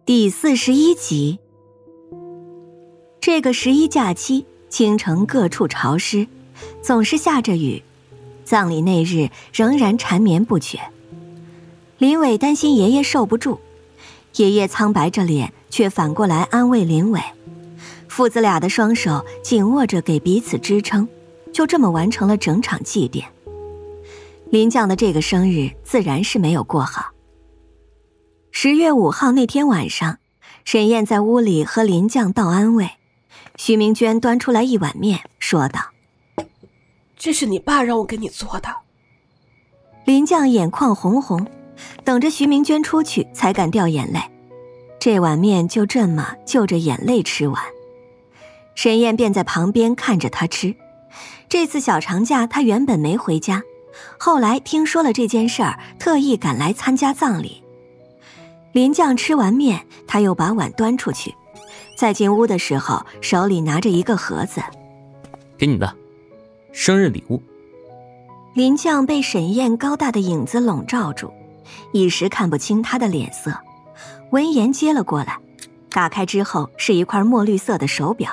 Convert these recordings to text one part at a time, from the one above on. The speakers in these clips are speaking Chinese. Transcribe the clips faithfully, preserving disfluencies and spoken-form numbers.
第四十一集。这个十一假期，京城各处潮湿，总是下着雨。葬礼那日仍然缠绵不绝。林伟担心爷爷受不住，爷爷苍白着脸，却反过来安慰林伟。父子俩的双手紧握着，给彼此支撑，就这么完成了整场祭奠。林将的这个生日自然是没有过好。十月五号那天晚上，沈燕在屋里和林将道安慰。徐明娟端出来一碗面，说道：“ 这是你爸让我给你做的。” 林将眼眶红红，等着徐明娟出去才敢掉眼泪。这碗面就这么就着眼泪吃完。沈燕便在旁边看着他吃。这次小长假他原本没回家，后来听说了这件事儿，特意赶来参加葬礼。林将吃完面，他又把碗端出去，在进屋的时候手里拿着一个盒子。 给你的生日礼物。 林将被沈燕高大的影子笼罩住，一时看不清他的脸色，闻言接了过来，打开之后是一块墨绿色的手表。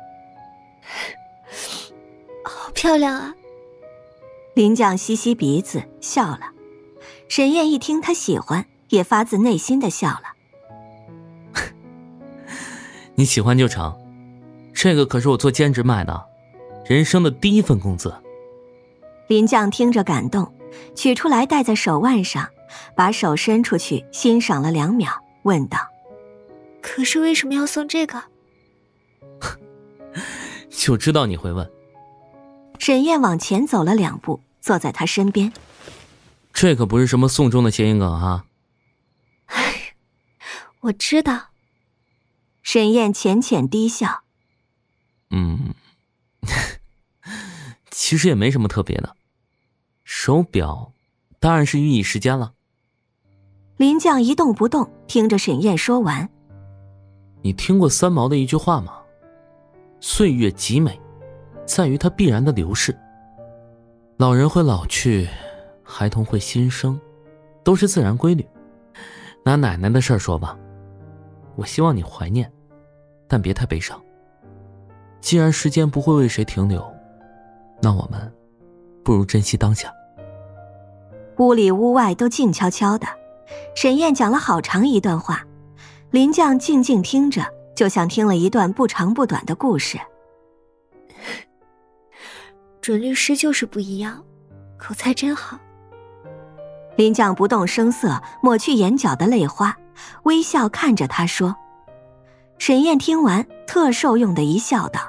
好漂亮啊！ 林将吸吸鼻子笑了。沈燕一听他喜欢，也发自内心的笑了。 你喜欢就成，这个可是我做兼职买的，人生的第一份工资。 林将听着感动，取出来戴在手腕上，把手伸出去欣赏了两秒，问道：“ 可是为什么要送这个？” 就知道你会问。 沈燕往前走了两步，坐在他身边。 这可不是什么送终的谐音梗啊。 哎，我知道。 沈燕浅浅低笑。 嗯，其实也没什么特别的。手表当然是寓意时间了。 林将一动不动，听着沈燕说完。 你听过三毛的一句话吗？岁月极美，在于它必然的流逝。老人会老去，孩童会新生，都是自然规律。拿奶奶的事儿说吧，我希望你怀念，但别太悲伤。既然时间不会为谁停留，那我们不如珍惜当下。 屋里屋外都静悄悄的，沈燕讲了好长一段话，林将静静听着，就像听了一段不长不短的故事。 准律师就是不一样，口才真好。 林将不动声色，抹去眼角的泪花，微笑看着他说。沈燕听完，特受用的一笑道：“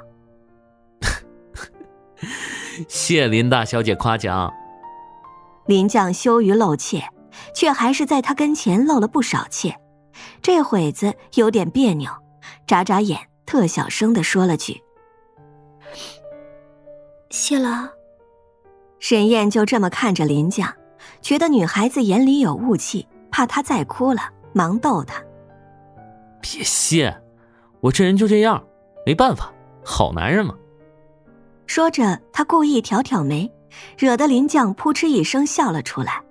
谢林大小姐夸奖。” 林将羞于露怯，却还是在他跟前露了不少怯。这会子有点别扭，眨眨眼，特小声地说了句：“ 谢了。” 沈燕就这么看着林将，觉得女孩子眼里有雾气，怕她再哭了，忙逗她：“ 别谢，我这人就这样，没办法，好男人嘛。” 说着，他故意挑挑眉，惹得林将扑哧一声笑了出来。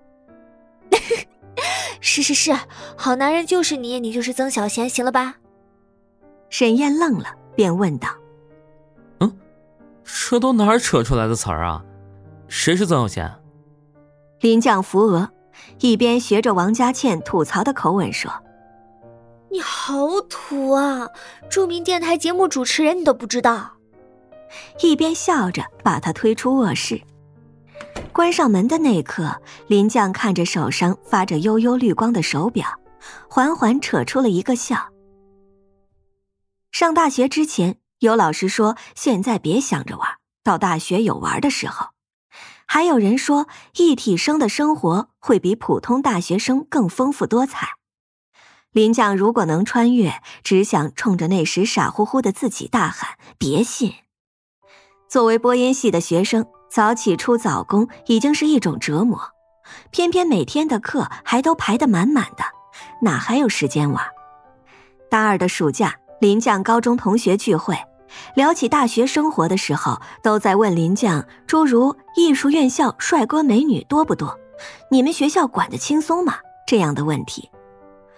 是是是，好男人就是你，你就是曾小贤，行了吧？ 沈燕愣了，便问道：“ 嗯，这都哪儿扯出来的词儿啊？谁是曾小贤？” 林将扶额，一边学着王佳倩吐槽的口吻说：“ 你好土啊，著名电台节目主持人你都不知道。” 一边笑着把他推出卧室。关上门的那刻，林将看着手上发着悠悠绿光的手表，缓缓扯出了一个笑。上大学之前，有老师说现在别想着玩，到大学有玩的时候。还有人说一体生的生活会比普通大学生更丰富多彩。林将如果能穿越，只想冲着那时傻乎乎的自己大喊：“别信！”作为播音系的学生，早起出早工已经是一种折磨，偏偏每天的课还都排得满满的，哪还有时间玩？大二的暑假，林将高中同学聚会，聊起大学生活的时候，都在问林将诸如艺术院校帅哥美女多不多，你们学校管得轻松吗这样的问题。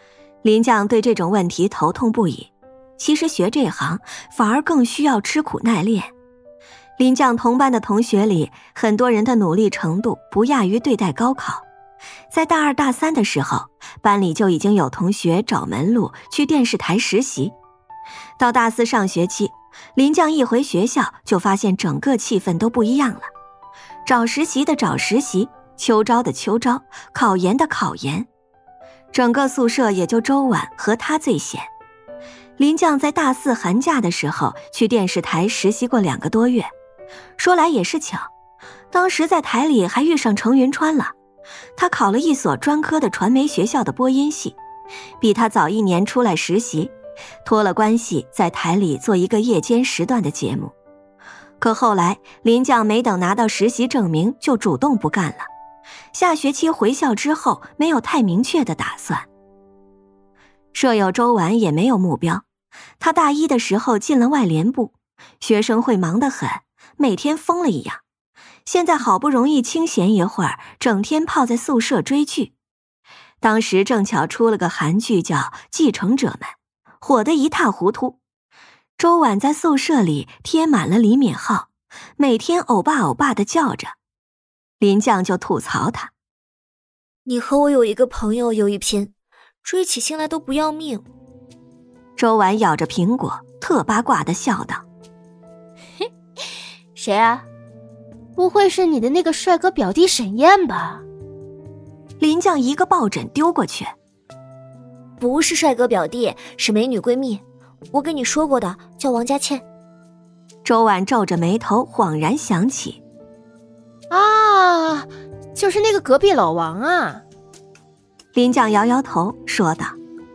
林将对这种问题头痛不已，其实学这行反而更需要吃苦耐练。林将同班的同学里，很多人的努力程度不亚于对待高考。在大二大三的时候，班里就已经有同学找门路去电视台实习。到大四上学期，林将一回学校就发现整个气氛都不一样了。找实习的找实习，秋招的秋招，考研的考研。整个宿舍也就周婉和他最闲。林将在大四寒假的时候去电视台实习过两个多月，说来也是巧，当时在台里还遇上程云川了。他考了一所专科的传媒学校的播音系，比他早一年出来实习，托了关系在台里做一个夜间时段的节目。可后来林将没等拿到实习证明就主动不干了，下学期回校之后没有太明确的打算。舍友周婉也没有目标，他大一的时候进了外联部，学生会忙得很，每天疯了一样。现在好不容易清闲一会儿，整天泡在宿舍追剧。当时正巧出了个韩剧叫《继承者们》，火得一塌糊涂。周婉在宿舍里贴满了李敏镐，每天欧巴欧巴的叫着。林将就吐槽他： 你和我有一个朋友有一拼，追起心来都不要命。 周婉咬着苹果，特八卦的笑道： 嘿，谁啊？不会是你的那个帅哥表弟沈燕吧？ 林将一个抱枕丢过去。 不是帅哥表弟，是美女闺蜜，我跟你说过的，叫王佳倩。 周婉皱着眉头，恍然想起。 啊，就是那个隔壁老王啊。 林将摇摇头说道：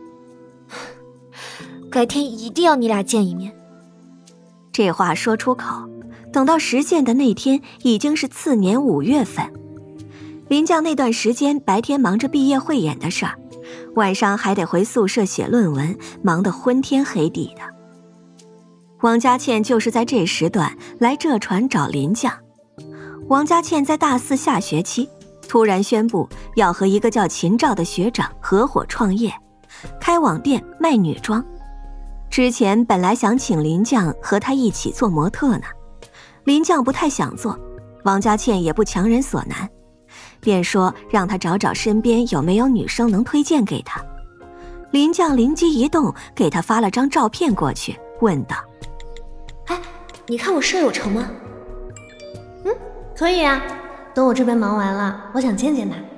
改天一定要你俩见一面。 这话说出口，等到实践的那天已经是次年五月份。林将那段时间白天忙着毕业汇演的事儿，晚上还得回宿舍写论文，忙得昏天黑地的。王佳倩就是在这时段来浙传找林将。王佳倩在大四下学期突然宣布要和一个叫秦照的学长合伙创业，开网店卖女装。之前本来想请林将和他一起做模特呢，林将不太想做，王佳倩也不强人所难，便说让他找找身边有没有女生能推荐给他。林将灵机一动，给他发了张照片过去，问道： 哎，你看我舍友成吗？ 嗯，可以啊，等我这边忙完了，我想见见他。